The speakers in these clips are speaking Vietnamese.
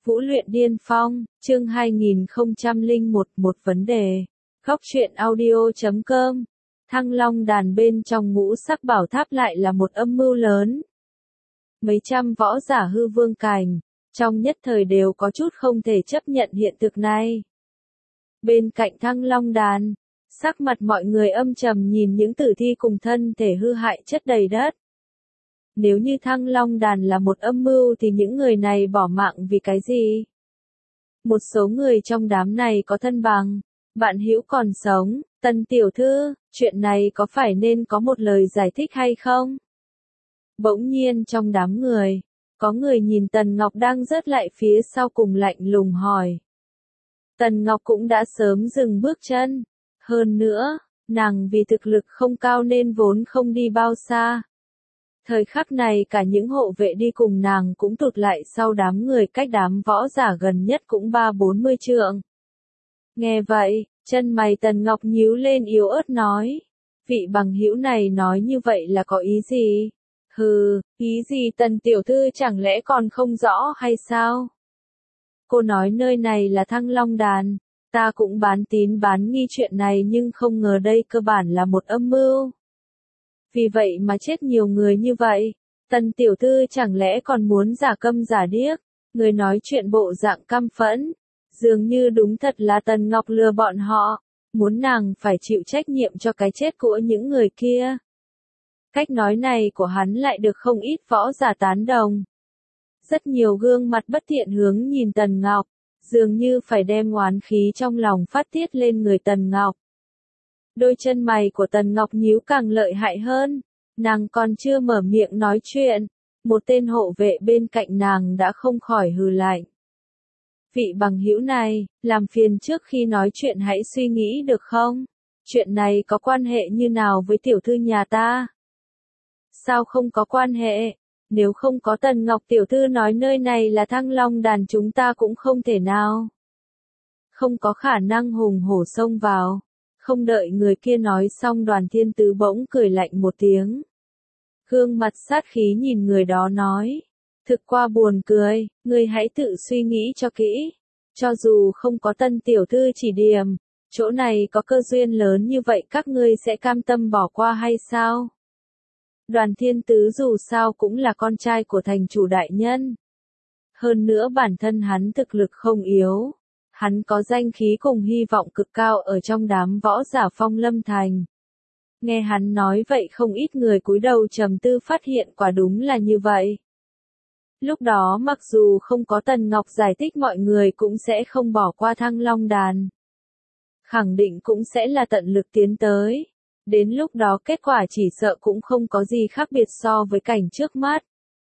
Vũ luyện điên phong, chương 2001 một vấn đề. Góc truyện audio.com. Thăng Long đàn bên trong ngũ sắc bảo tháp lại là một âm mưu lớn. Mấy trăm võ giả hư vương cảnh, trong nhất thời đều có chút không thể chấp nhận hiện thực này. Bên cạnh Thăng Long đàn, sắc mặt mọi người âm trầm nhìn những tử thi cùng thân thể hư hại chất đầy đất. Nếu như Thăng Long đàn là một âm mưu thì những người này bỏ mạng vì cái gì? Một số người trong đám này có thân bằng, bạn hữu còn sống, Tần tiểu thư, chuyện này có phải nên có một lời giải thích hay không? Bỗng nhiên trong đám người, có người nhìn Tần Ngọc đang rớt lại phía sau cùng lạnh lùng hỏi. Tần Ngọc cũng đã sớm dừng bước chân, hơn nữa, nàng vì thực lực không cao nên vốn không đi bao xa. Thời khắc này cả những hộ vệ đi cùng nàng cũng tụt lại sau đám người cách đám võ giả gần nhất cũng 30-40 trượng. Nghe vậy, chân mày Tần Ngọc nhíu lên yếu ớt nói. Vị bằng hữu này nói như vậy là có ý gì? Hừ, ý gì Tần tiểu thư chẳng lẽ còn không rõ hay sao? Cô nói nơi này là Thăng Long đàn, ta cũng bán tín bán nghi chuyện này nhưng không ngờ đây cơ bản là một âm mưu. Vì vậy mà chết nhiều người như vậy, Tần tiểu thư chẳng lẽ còn muốn giả câm giả điếc, người nói chuyện bộ dạng căm phẫn, dường như đúng thật là Tần Ngọc lừa bọn họ, muốn nàng phải chịu trách nhiệm cho cái chết của những người kia. Cách nói này của hắn lại được không ít võ giả tán đồng. Rất nhiều gương mặt bất thiện hướng nhìn Tần Ngọc, dường như phải đem oán khí trong lòng phát tiết lên người Tần Ngọc. Đôi chân mày của Tần Ngọc nhíu càng lợi hại hơn, nàng còn chưa mở miệng nói chuyện, một tên hộ vệ bên cạnh nàng đã không khỏi hừ lạnh. Vị bằng hữu này, làm phiền trước khi nói chuyện hãy suy nghĩ được không? Chuyện này có quan hệ như nào với tiểu thư nhà ta? Sao không có quan hệ? Nếu không có Tần Ngọc tiểu thư nói nơi này là Thăng Long đàn chúng ta cũng không thể nào. Không có khả năng hùng hổ xông vào. Không đợi người kia nói xong Đoàn Thiên Tứ bỗng cười lạnh một tiếng. Gương mặt sát khí nhìn người đó nói. Thực qua buồn cười, người hãy tự suy nghĩ cho kỹ. Cho dù không có Tần tiểu thư chỉ điểm, chỗ này có cơ duyên lớn như vậy các ngươi sẽ cam tâm bỏ qua hay sao? Đoàn Thiên Tứ dù sao cũng là con trai của thành chủ đại nhân. Hơn nữa bản thân hắn thực lực không yếu. Hắn có danh khí cùng hy vọng cực cao ở trong đám võ giả Phong Lâm Thành. Nghe hắn nói vậy không ít người cúi đầu trầm tư phát hiện quả đúng là như vậy. Lúc đó mặc dù không có Tần Ngọc giải thích mọi người cũng sẽ không bỏ qua Thăng Long đàn. Khẳng định cũng sẽ là tận lực tiến tới. Đến lúc đó kết quả chỉ sợ cũng không có gì khác biệt so với cảnh trước mắt.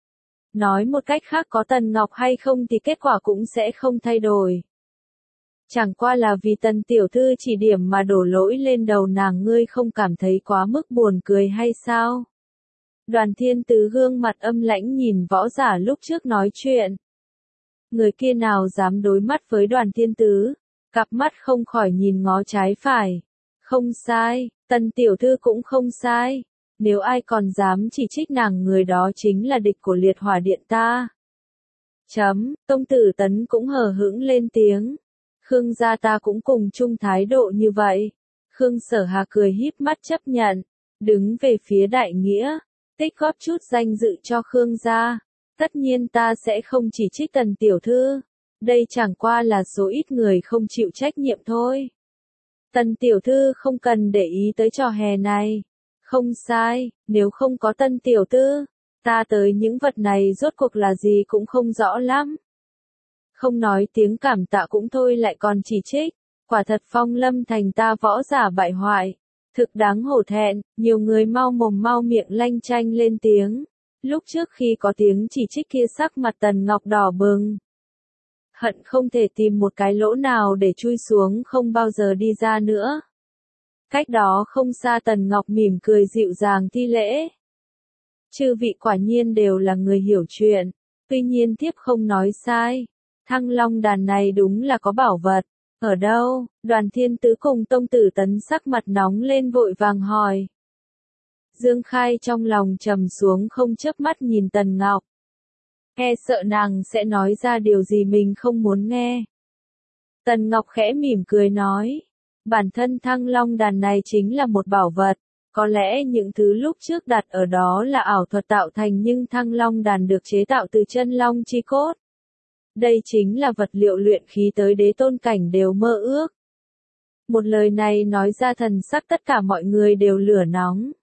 Nói một cách khác có Tần Ngọc hay không thì kết quả cũng sẽ không thay đổi. Chẳng qua là vì Tần tiểu thư chỉ điểm mà đổ lỗi lên đầu nàng ngươi không cảm thấy quá mức buồn cười hay sao? Đoàn Thiên Tứ gương mặt âm lãnh nhìn võ giả lúc trước nói chuyện. Người kia nào dám đối mắt với Đoàn Thiên Tứ, cặp mắt không khỏi nhìn ngó trái phải. Không sai, Tần tiểu thư cũng không sai. Nếu ai còn dám chỉ trích nàng người đó chính là địch của liệt hỏa điện ta. Công tử Tấn cũng hờ hững lên tiếng. Khương gia ta cũng cùng chung thái độ như vậy. Khương Sở Hà cười híp mắt chấp nhận. Đứng về phía đại nghĩa. Tích góp chút danh dự cho Khương gia. Tất nhiên ta sẽ không chỉ trích Tần tiểu thư. Đây chẳng qua là số ít người không chịu trách nhiệm thôi. Tần tiểu thư không cần để ý tới trò hề này. Không sai, nếu không có Tần tiểu thư, ta tới những vật này rốt cuộc là gì cũng không rõ lắm. Không nói tiếng cảm tạ cũng thôi lại còn chỉ trích, quả thật Phong Lâm Thành ta võ giả bại hoại, thực đáng hổ thẹn, nhiều người mau mồm mau miệng lanh chanh lên tiếng. Lúc trước khi có tiếng chỉ trích kia sắc mặt Tần Ngọc đỏ bừng. Hận không thể tìm một cái lỗ nào để chui xuống không bao giờ đi ra nữa. Cách đó không xa Tần Ngọc mỉm cười dịu dàng thi lễ. Chư vị quả nhiên đều là người hiểu chuyện, tuy nhiên thiếp không nói sai. Thăng Long đàn này đúng là có bảo vật. Ở đâu? Đoàn Thiên Tứ cùng Tông Tử Tấn sắc mặt nóng lên vội vàng hỏi. Dương Khai trong lòng trầm xuống không chớp mắt nhìn Tần Ngọc. e sợ nàng sẽ nói ra điều gì mình không muốn nghe. Tần Ngọc khẽ mỉm cười nói, bản thân Thăng Long đàn này chính là một bảo vật, có lẽ những thứ lúc trước đặt ở đó là ảo thuật tạo thành nhưng Thăng Long đàn được chế tạo từ chân long chi cốt. Đây chính là vật liệu luyện khí tới đế tôn cảnh đều mơ ước. Một lời này nói ra thần sắc tất cả mọi người đều lửa nóng.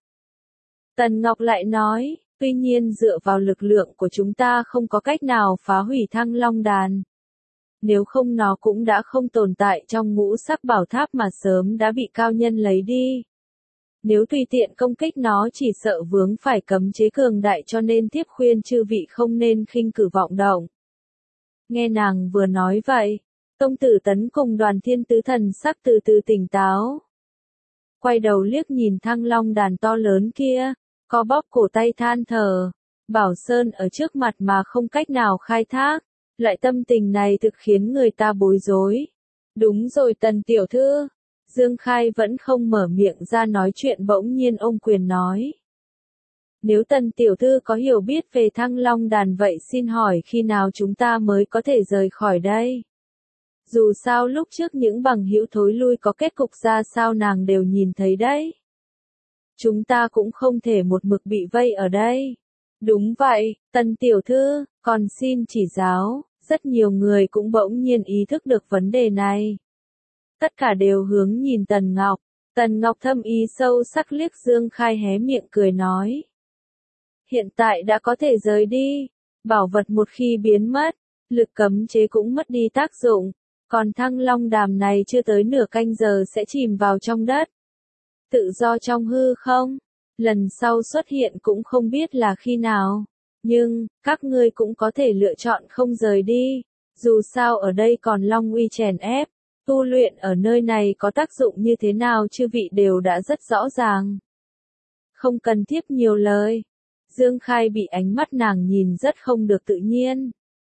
Tần Ngọc lại nói, tuy nhiên dựa vào lực lượng của chúng ta không có cách nào phá hủy Thăng Long đàn. Nếu không nó cũng đã không tồn tại trong ngũ sắc bảo tháp mà sớm đã bị cao nhân lấy đi. Nếu tùy tiện công kích nó chỉ sợ vướng phải cấm chế cường đại cho nên tiếp khuyên chư vị không nên khinh cử vọng động. Nghe nàng vừa nói vậy, Tông Tử Tấn cùng Đoàn Thiên Tứ thần sắc từ từ tỉnh táo. Quay đầu liếc nhìn Thăng Long đàn to lớn kia, co bóp cổ tay than thở, Bảo Sơn ở trước mặt mà không cách nào khai thác, loại tâm tình này thực khiến người ta bối rối. Đúng rồi Tần tiểu thư, Dương Khai vẫn không mở miệng ra nói chuyện bỗng nhiên ôm quyền nói. Nếu Tần tiểu thư có hiểu biết về Thăng Long đàn vậy xin hỏi khi nào chúng ta mới có thể rời khỏi đây? Dù sao lúc trước những bằng hữu thối lui có kết cục ra sao nàng đều nhìn thấy đấy. Chúng ta cũng không thể một mực bị vây ở đây. Đúng vậy, Tần tiểu thư, còn xin chỉ giáo, rất nhiều người cũng bỗng nhiên ý thức được vấn đề này. Tất cả đều hướng nhìn Tần Ngọc, Tần Ngọc thâm ý sâu sắc liếc Dương Khai hé miệng cười nói. Hiện tại đã có thể rời đi, bảo vật một khi biến mất, lực cấm chế cũng mất đi tác dụng, còn Thăng Long đàm này chưa tới nửa canh giờ sẽ chìm vào trong đất. Tự do trong hư không, lần sau xuất hiện cũng không biết là khi nào, nhưng, các ngươi cũng có thể lựa chọn không rời đi, dù sao ở đây còn Long uy chèn ép, tu luyện ở nơi này có tác dụng như thế nào chư vị đều đã rất rõ ràng. Không cần tiếp nhiều lời. Dương Khai bị ánh mắt nàng nhìn rất không được tự nhiên.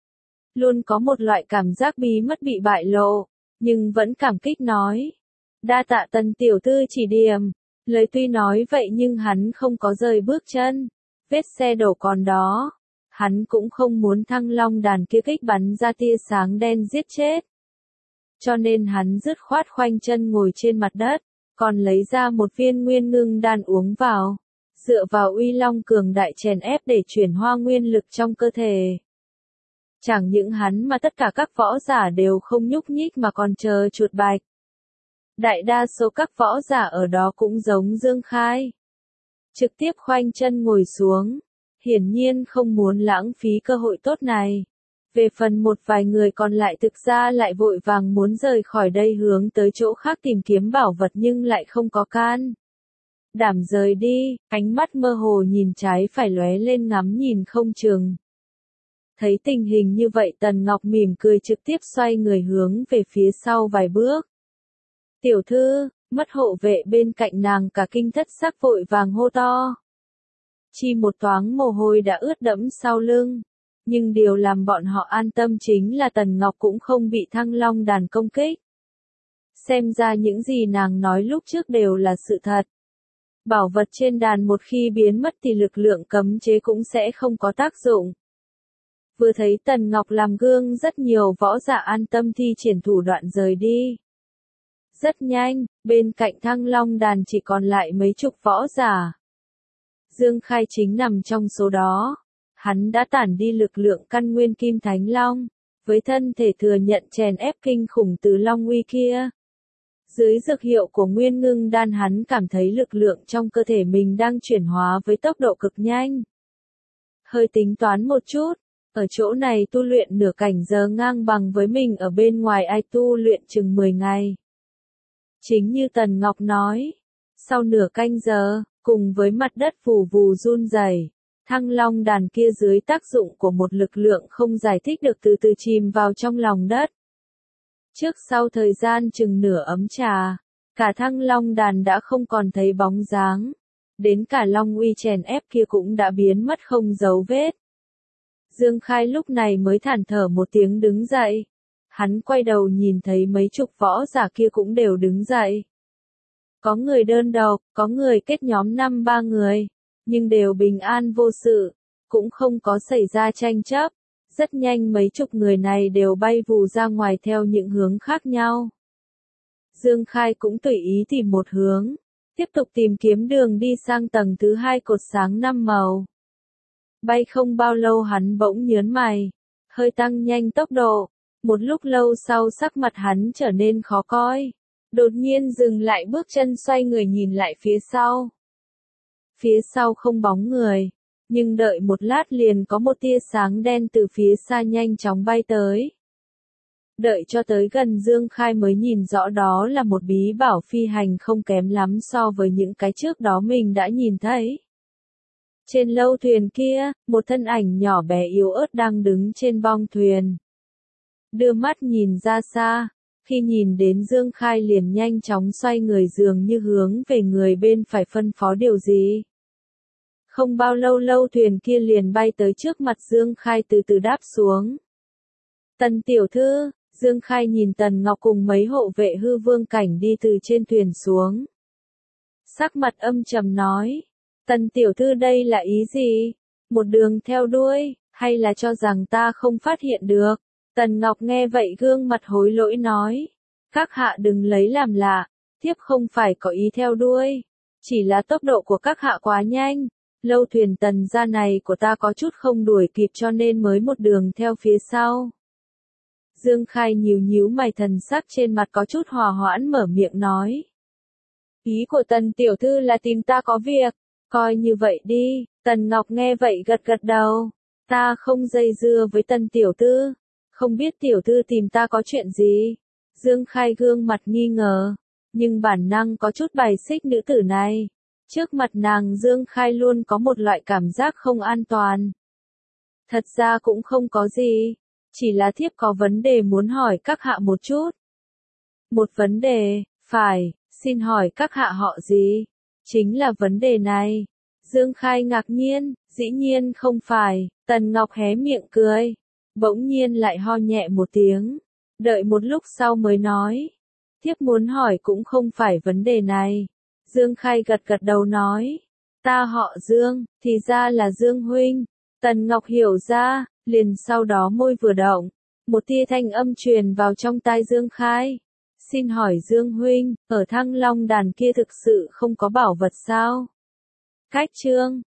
Luôn có một loại cảm giác bí mất bị bại lộ, nhưng vẫn cảm kích nói. Đa tạ Tần tiểu thư chỉ điểm, lời tuy nói vậy nhưng hắn không có rời bước chân, vết xe đổ còn đó. Hắn cũng không muốn Thăng Long đàn kia kích bắn ra tia sáng đen giết chết. Cho nên hắn dứt khoát khoanh chân ngồi trên mặt đất, còn lấy ra một viên nguyên ngưng đan uống vào. Dựa vào uy long cường đại chèn ép để chuyển hóa nguyên lực trong cơ thể. Chẳng những hắn mà tất cả các võ giả đều không nhúc nhích mà còn chờ chuột bạch. Đại đa số các võ giả ở đó cũng giống Dương Khai. Trực tiếp khoanh chân ngồi xuống, hiển nhiên không muốn lãng phí cơ hội tốt này. Về phần một vài người còn lại thực ra lại vội vàng muốn rời khỏi đây hướng tới chỗ khác tìm kiếm bảo vật nhưng lại không có can đảm rời đi, ánh mắt mơ hồ nhìn trái phải lóe lên ngắm nhìn không chừng. Thấy tình hình như vậy Tần Ngọc mỉm cười trực tiếp xoay người hướng về phía sau vài bước. Tiểu thư, mất hộ vệ bên cạnh nàng cả kinh thất sắc vội vàng hô to. Chi một thoáng mồ hôi đã ướt đẫm sau lưng. Nhưng điều làm bọn họ an tâm chính là Tần Ngọc cũng không bị Thăng Long đàn công kích. Xem ra những gì nàng nói lúc trước đều là sự thật. Bảo vật trên đàn một khi biến mất thì lực lượng cấm chế cũng sẽ không có tác dụng. Vừa thấy Tần Ngọc làm gương rất nhiều võ giả an tâm thi triển thủ đoạn rời đi. Rất nhanh, bên cạnh Thăng Long đàn chỉ còn lại mấy chục võ giả. Dương Khai chính nằm trong số đó. Hắn đã tản đi lực lượng căn nguyên Kim Thánh Long, với thân thể thừa nhận chèn ép kinh khủng từ Long uy kia. Dưới dược hiệu của nguyên ngưng đan hắn cảm thấy lực lượng trong cơ thể mình đang chuyển hóa với tốc độ cực nhanh. Hơi tính toán một chút, ở chỗ này tu luyện nửa cảnh giờ ngang bằng với mình ở bên ngoài ai tu luyện chừng 10 ngày. Chính như Tần Ngọc nói, sau nửa canh giờ, cùng với mặt đất vù vù run rẩy, Thăng Long đàn kia dưới tác dụng của một lực lượng không giải thích được từ từ chìm vào trong lòng đất. Trước sau thời gian chừng nửa ấm trà, cả Thăng Long đàn đã không còn thấy bóng dáng. Đến cả Long uy chèn ép kia cũng đã biến mất không dấu vết. Dương Khai lúc này mới thản thở một tiếng đứng dậy. Hắn quay đầu nhìn thấy mấy chục võ giả kia cũng đều đứng dậy. Có người đơn độc, có người kết nhóm 5-3 người, nhưng đều bình an vô sự, cũng không có xảy ra tranh chấp. Rất nhanh mấy chục người này đều bay vù ra ngoài theo những hướng khác nhau. Dương Khai cũng tùy ý tìm một hướng, tiếp tục tìm kiếm đường đi sang tầng thứ 2 cột sáng 5 màu. Bay không bao lâu hắn bỗng nhớn mày, hơi tăng nhanh tốc độ, một lúc lâu sau sắc mặt hắn trở nên khó coi, đột nhiên dừng lại bước chân xoay người nhìn lại phía sau. Phía sau không bóng người, nhưng đợi một lát liền có một tia sáng đen từ phía xa nhanh chóng bay tới. Đợi cho tới gần Dương Khai mới nhìn rõ đó là một bí bảo phi hành không kém lắm so với những cái trước đó mình đã nhìn thấy. Trên lâu thuyền kia, một thân ảnh nhỏ bé yếu ớt đang đứng trên bong thuyền. Đưa mắt nhìn ra xa, khi nhìn đến Dương Khai liền nhanh chóng xoay người dường như hướng về người bên phải phân phó điều gì. Không bao lâu lâu thuyền kia liền bay tới trước mặt Dương Khai từ từ đáp xuống. Tần tiểu thư, Dương Khai nhìn Tần Ngọc cùng mấy hộ vệ hư vương cảnh đi từ trên thuyền xuống. Sắc mặt âm trầm nói, Tần tiểu thư đây là ý gì? Một đường theo đuôi, hay là cho rằng ta không phát hiện được? Tần Ngọc nghe vậy gương mặt hối lỗi nói, các hạ đừng lấy làm lạ, thiếp không phải có ý theo đuôi, chỉ là tốc độ của các hạ quá nhanh, lâu thuyền Tần gia này của ta có chút không đuổi kịp cho nên mới một đường theo phía sau. Dương Khai nhíu nhíu mày, thần sắc trên mặt có chút hòa hoãn mở miệng nói. Ý của Tần tiểu thư là tìm ta có việc, coi như vậy đi. Tần Ngọc nghe vậy gật gật đầu. Ta không dây dưa với Tần tiểu thư, không biết tiểu thư tìm ta có chuyện gì. Dương Khai gương mặt nghi ngờ, nhưng bản năng có chút bài xích nữ tử này. Trước mặt nàng Dương Khai luôn có một loại cảm giác không an toàn. Thật ra cũng không có gì, chỉ là thiếp có vấn đề muốn hỏi các hạ một chút. Một vấn đề, phải, xin hỏi các hạ họ gì? Chính là vấn đề này. Dương Khai ngạc nhiên, dĩ nhiên không phải. Tần Ngọc hé miệng cười, bỗng nhiên lại ho nhẹ một tiếng, đợi một lúc sau mới nói. Thiếp muốn hỏi cũng không phải vấn đề này. Dương Khai gật gật đầu nói, ta họ Dương, thì ra là Dương huynh. Tần Ngọc hiểu ra, liền sau đó môi vừa động, một tia thanh âm truyền vào trong tai Dương Khai. Xin hỏi Dương huynh, ở Thăng Long đàn kia thực sự không có bảo vật sao? Cách chương